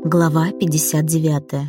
Глава 59.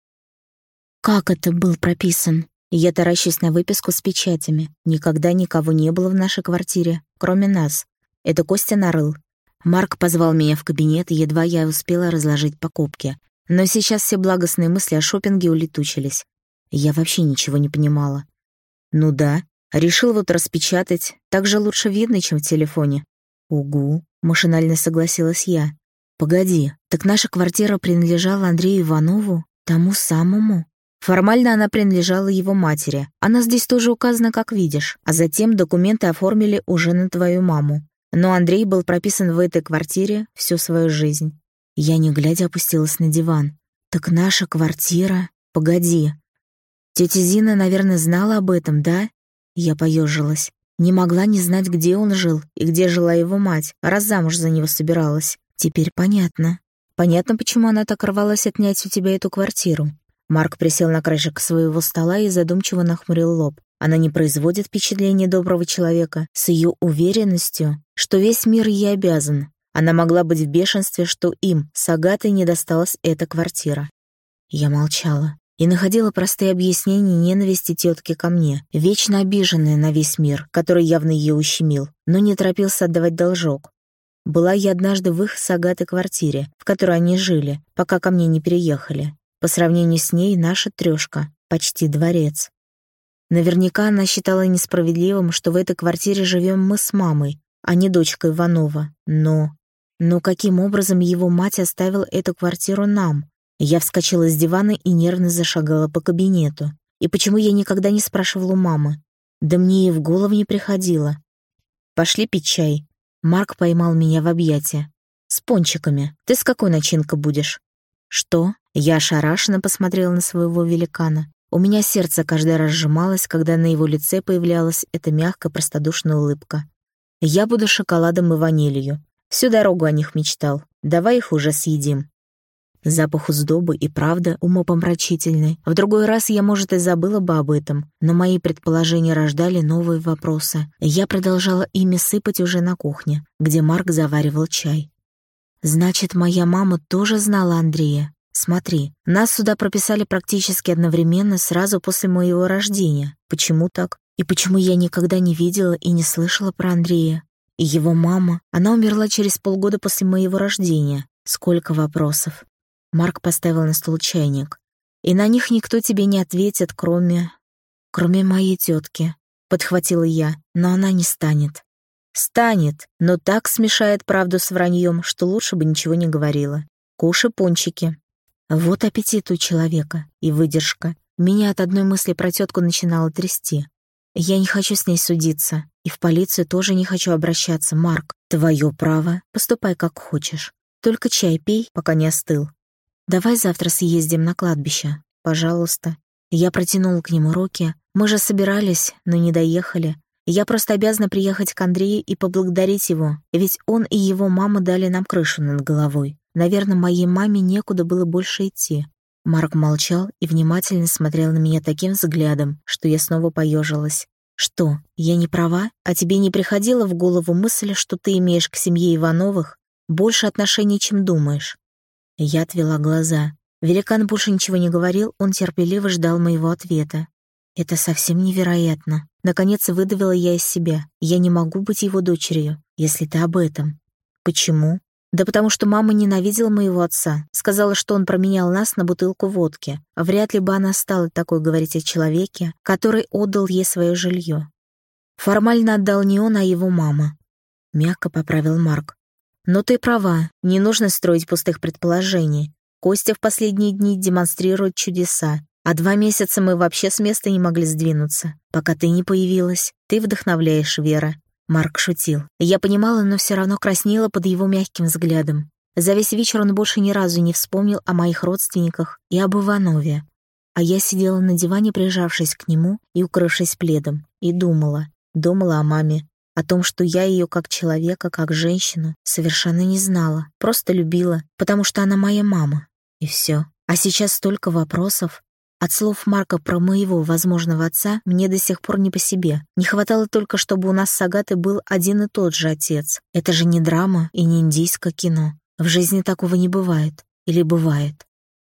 Как это был прописан? Я таращусь на выписку с печатями. Никогда никого не было в нашей квартире, кроме нас. Это Костя нарыл. Марк позвал меня в кабинет, и едва я успела разложить покупки. Но сейчас все благостные мысли о шопинге улетучились. Я вообще ничего не понимала. Ну да, решил вот распечатать. Так же лучше видно, чем в телефоне. Угу, машинально согласилась я. Погоди, так наша квартира принадлежала Андрею Иванову, тому самому? Формально она принадлежала его матери. Она здесь тоже указана, как видишь. А затем документы оформили уже на твою маму. Но Андрей был прописан в этой квартире всю свою жизнь. Я, не глядя, опустилась на диван. Так наша квартира... Погоди. Тетя Зина, наверное, знала об этом, да? Я поежилась. Не могла не знать, где он жил и где жила его мать, раз замуж за него собиралась. Теперь понятно. Понятно, почему она так рвалась отнять у тебя эту квартиру. Марк присел на краешек своего стола и задумчиво нахмурил лоб. Она не производит впечатления доброго человека с ее уверенностью, что весь мир ей обязан. Она могла быть в бешенстве, что им, с Агатой, не досталась эта квартира. Я молчала и находила простые объяснения ненависти тетки ко мне, вечно обиженная на весь мир, который явно ее ущемил, но не торопился отдавать должок. Была я однажды в их с Агатой квартире, в которой они жили, пока ко мне не переехали. По сравнению с ней наша трёшка, почти дворец. Наверняка она считала несправедливым, что в этой квартире живем мы с мамой, а не дочка Иванова. Но каким образом его мать оставила эту квартиру нам? Я вскочила с дивана и нервно зашагала по кабинету. И почему я никогда не спрашивала у мамы? Да мне и в голову не приходило. Пошли пить чай. Марк поймал меня в объятия. «С пончиками. Ты с какой начинкой будешь?» «Что?» Я ошарашенно посмотрела на своего великана. У меня сердце каждый раз сжималось, когда на его лице появлялась эта мягкая, простодушная улыбка. «Я буду шоколадом и ванилью. Всю дорогу о них мечтал. Давай их уже съедим». Запах сдобы и правда умопомрачительный. В другой раз я, может, и забыла бы об этом, но мои предположения рождали новые вопросы. Я продолжала ими сыпать уже на кухне, где Марк заваривал чай. «Значит, моя мама тоже знала Андрея? Смотри, нас сюда прописали практически одновременно, сразу после моего рождения. Почему так? И почему я никогда не видела и не слышала про Андрея? И его мама, она умерла через полгода после моего рождения. Сколько вопросов!» Марк поставил на стол чайник. «И на них никто тебе не ответит, кроме моей тетки», — подхватила я, «но она не станет». «Станет, но так смешает правду с враньем, что лучше бы ничего не говорила. Кушай пончики». Вот аппетит у человека и выдержка. Меня от одной мысли про тетку начинало трясти. Я не хочу с ней судиться, и в полицию тоже не хочу обращаться. Марк, твое право, поступай как хочешь. Только чай пей, пока не остыл. Давай завтра съездим на кладбище, пожалуйста. Я протянула к нему руки. Мы же собирались, но не доехали. Я просто обязана приехать к Андрею и поблагодарить его, ведь он и его мама дали нам крышу над головой. Наверное, моей маме некуда было больше идти. Марк молчал и внимательно смотрел на меня таким взглядом, что я снова поежилась. «Что, я не права? А тебе не приходила в голову мысль, что ты имеешь к семье Ивановых больше отношений, чем думаешь?» Я отвела глаза. Великан больше ничего не говорил, он терпеливо ждал моего ответа. «Это совсем невероятно. Наконец выдавила я из себя. Я не могу быть его дочерью, если ты об этом». «Почему?» «Да потому что мама ненавидела моего отца. Сказала, что он променял нас на бутылку водки. Вряд ли бы она стала такой говорить о человеке, который отдал ей свое жилье. Формально отдал не он, а его мама», — мягко поправил Марк. «Но ты права, не нужно строить пустых предположений. Костя в последние дни демонстрирует чудеса, а 2 месяца мы вообще с места не могли сдвинуться, пока ты не появилась. Ты вдохновляешь, Вера». Марк шутил. Я понимала, но все равно краснела под его мягким взглядом. За весь вечер он больше ни разу не вспомнил о моих родственниках и об Иванове. А я сидела на диване, прижавшись к нему и укрывшись пледом, и думала о маме. О том, что я ее как человека, как женщину, совершенно не знала. Просто любила, потому что она моя мама. И все. А сейчас столько вопросов. От слов Марка про моего возможного отца мне до сих пор не по себе. Не хватало только, чтобы у нас с Агатой был один и тот же отец. Это же не драма и не индийское кино. В жизни такого не бывает. Или бывает?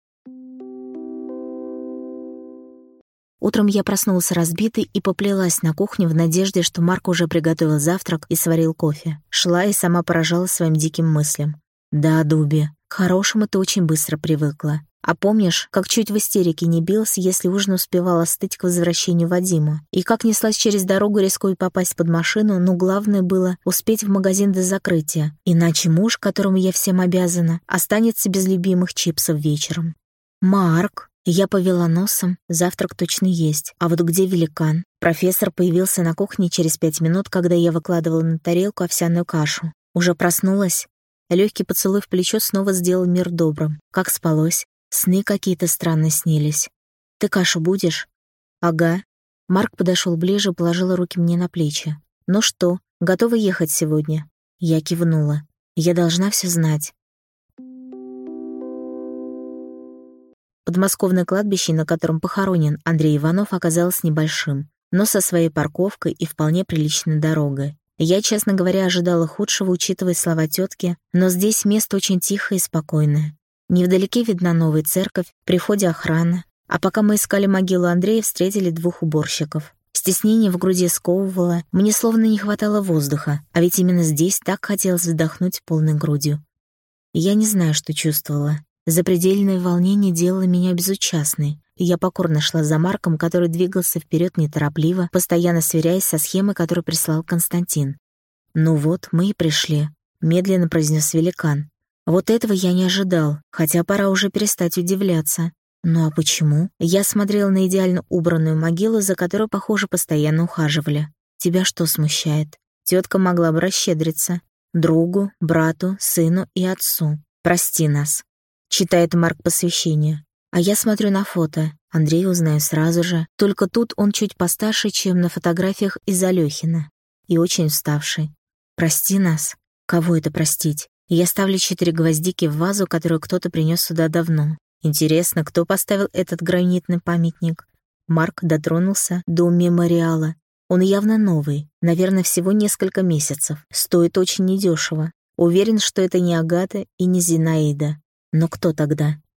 Утром я проснулась разбитой и поплелась на кухню в надежде, что Марк уже приготовил завтрак и сварил кофе. Шла и сама поражалась своим диким мыслям. Да, Дуби, к хорошему ты очень быстро привыкла. А помнишь, как чуть в истерике не бился, если ужин успевал остыть к возвращению Вадима? И как неслась через дорогу, рискуя попасть под машину, но главное было успеть в магазин до закрытия. Иначе муж, которому я всем обязана, останется без любимых чипсов вечером. «Марк!» Я повела носом, завтрак точно есть. А вот где великан? Профессор появился на кухне через 5 минут, когда я выкладывала на тарелку овсяную кашу. Уже проснулась? Легкий поцелуй в плечо снова сделал мир добрым. Как спалось? Сны какие-то странные снились. Ты кашу будешь? Ага. Марк подошел ближе, положил руки мне на плечи. Ну что, готова ехать сегодня? Я кивнула. Я должна все знать. Подмосковное кладбище, на котором похоронен Андрей Иванов, оказалось небольшим, но со своей парковкой и вполне приличной дорогой. Я, честно говоря, ожидала худшего, учитывая слова тетки, но здесь место очень тихое и спокойное. Невдалеке видна новая церковь, при входе охрана, а пока мы искали могилу Андрея, встретили 2 уборщиков. Стеснение в груди сковывало, мне словно не хватало воздуха, а ведь именно здесь так хотелось вдохнуть полной грудью. Я не знаю, что чувствовала. Запредельное волнение делало меня безучастной. Я покорно шла за Марком, который двигался вперед неторопливо, постоянно сверяясь со схемой, которую прислал Константин. «Ну вот, мы и пришли», — медленно произнес великан. Вот этого я не ожидал, хотя пора уже перестать удивляться. Ну а почему? Я смотрела на идеально убранную могилу, за которой, похоже, постоянно ухаживали. Тебя что смущает? Тетка могла бы расщедриться. Другу, брату, сыну и отцу. Прости нас. Читает Марк посвящение. А я смотрю на фото. Андрея узнаю сразу же. Только тут он чуть постарше, чем на фотографиях из Алёхина. И очень уставший. Прости нас. Кого это простить? Я ставлю 4 гвоздики в вазу, которую кто-то принес сюда давно. Интересно, кто поставил этот гранитный памятник? Марк дотронулся до мемориала. Он явно новый. Наверное, всего несколько месяцев. Стоит очень недешево. Уверен, что это не Агата и не Зинаида. Но кто тогда?